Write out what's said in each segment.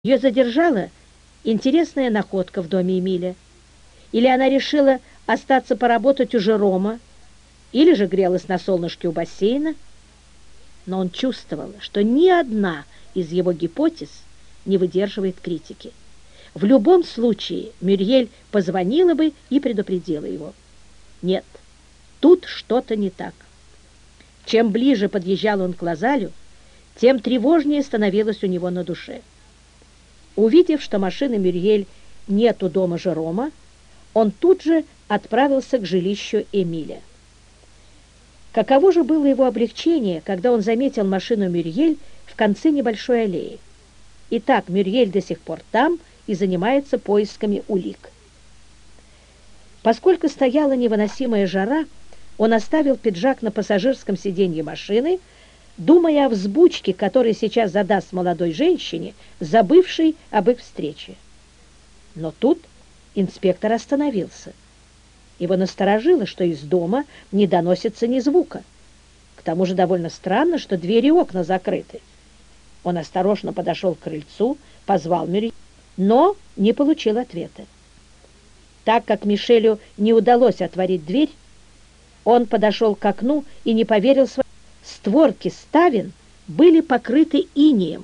Ее задержала интересная находка в доме Эмиля. Или она решила остаться поработать у Жерома, или же грелась на солнышке у бассейна. Но он чувствовал, что ни одна из его гипотез не выдерживает критики. В любом случае Мюрриель позвонила бы и предупредила его. Нет, тут что-то не так. Чем ближе подъезжал он к Лазалю, тем тревожнее становилось у него на душе. Увидев, что машины Мюрриель нет у дома Жерома, он тут же отправился к жилищу Эмиля. Каково же было его облегчение, когда он заметил машину Мюрриель в конце небольшой аллеи. Итак, Мюрриель до сих пор там и занимается поисками улик. Поскольку стояла невыносимая жара, он оставил пиджак на пассажирском сиденье машины, думая о взбучке, которую сейчас задаст молодой женщине, забывшей об их встрече. Но тут инспектор остановился. Его насторожило, что из дома не доносится ни звука. К тому же довольно странно, что двери и окна закрыты. Он осторожно подошел к крыльцу, позвал Мюрриель, но не получил ответа. Так как Мишелю не удалось отворить дверь, он подошел к окну и не поверил своим. Створки ставен были покрыты инеем.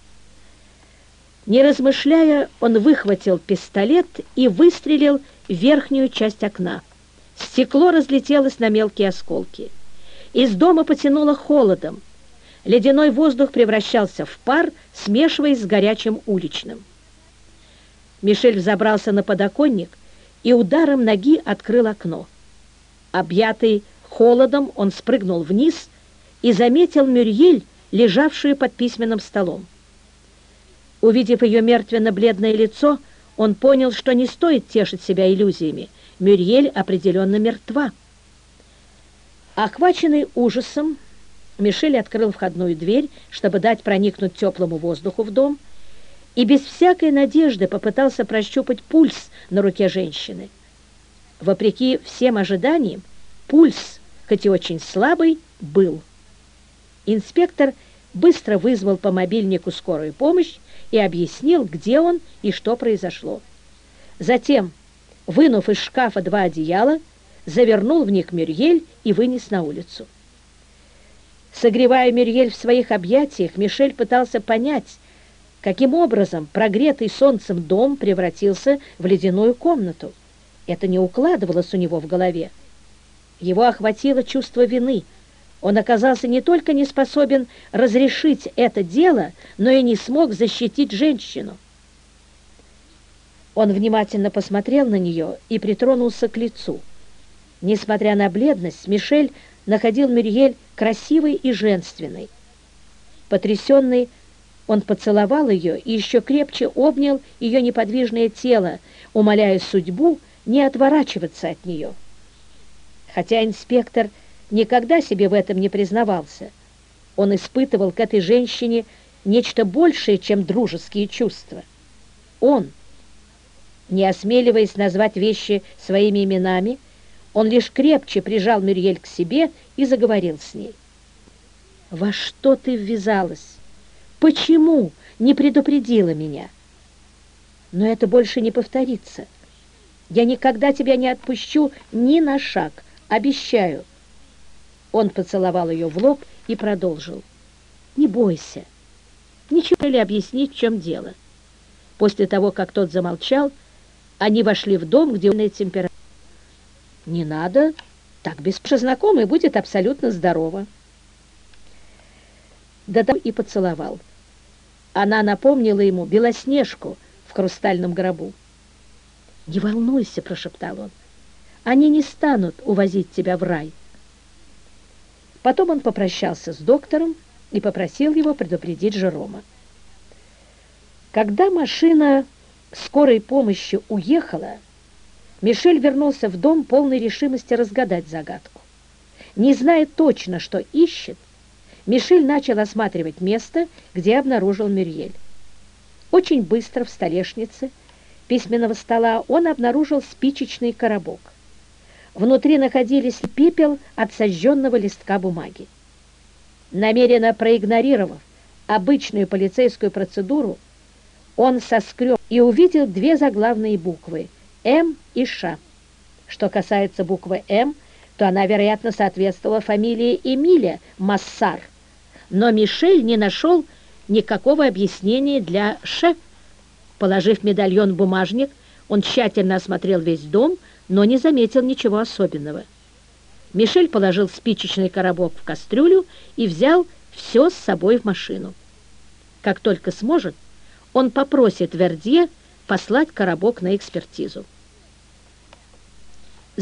Не размышляя, он выхватил пистолет и выстрелил в верхнюю часть окна. Стекло разлетелось на мелкие осколки. Из дома потянуло холодом. Ледяной воздух превращался в пар, смешиваясь с горячим уличным. Мишель взобрался на подоконник и ударом ноги открыл окно. Объятый холодом, он спрыгнул вниз и заметил Мюрриель, лежавшую под письменным столом. Увидев ее мертвенно-бледное лицо, он понял, что не стоит тешить себя иллюзиями. Мюрриель определенно мертва. Охваченный ужасом, Мишель открыл входную дверь, чтобы дать проникнуть теплому воздуху в дом, и без всякой надежды попытался прощупать пульс на руке женщины. Вопреки всем ожиданиям, пульс, хоть и очень слабый, был. Инспектор быстро вызвал по мобильнику скорую помощь и объяснил, где он и что произошло. Затем, вынув из шкафа 2 одеяла, завернул в них Мюрриель и вынес на улицу. Согревая Мюрриель в своих объятиях, Мишель пытался понять, каким образом прогретый солнцем дом превратился в ледяную комнату. Это не укладывалось у него в голове. Его охватило чувство вины. Он оказался не только не способен разрешить это дело, но и не смог защитить женщину. Он внимательно посмотрел на нее и притронулся к лицу. Несмотря на бледность, Мишель находил Мюрриель красивой и женственной. Потрясенный, он поцеловал ее и еще крепче обнял ее неподвижное тело, умоляя судьбу не отворачиваться от нее. Хотя инспектор никогда себе в этом не признавался, он испытывал к этой женщине нечто большее, чем дружеские чувства. Он, не осмеливаясь назвать вещи своими именами, он лишь крепче прижал Мюрриель к себе и заговорил с ней. «Во что ты ввязалась? Почему не предупредила меня? Но это больше не повторится. Я никогда тебя не отпущу ни на шаг, обещаю». Он поцеловал ее в лоб и продолжил. «Не бойся. Ничего ли объяснить, в чем дело?» После того, как тот замолчал, они вошли в дом, где умная температура. «Не надо, так знакомый будет абсолютно здорова». Да того и поцеловал. Она напомнила ему Белоснежку в хрустальном гробу. «Не волнуйся», — прошептал он, — «они не станут увозить тебя в рай». Потом он попрощался с доктором и попросил его предупредить Жерома. Когда машина скорой помощи уехала, Мишель вернулся в дом полной решимости разгадать загадку. Не зная точно, что ищет, Мишель начал осматривать место, где обнаружил Мюрриель. Очень быстро в столешнице письменного стола он обнаружил спичечный коробок. Внутри находились пепел от сожженного листка бумаги. Намеренно проигнорировав обычную полицейскую процедуру, Он соскреб и увидел две заглавные буквы «М» и «Ш». Что касается буквы «М», то она, вероятно, соответствовала фамилии Эмиля Массар, но Мишель не нашел никакого объяснения для «Ш». Положив медальон в бумажник, он тщательно осмотрел весь дом, но не заметил ничего особенного. Мишель положил спичечный коробок в кастрюлю и взял все с собой в машину. Как только сможет, он попросит Вердье послать коробок на экспертизу.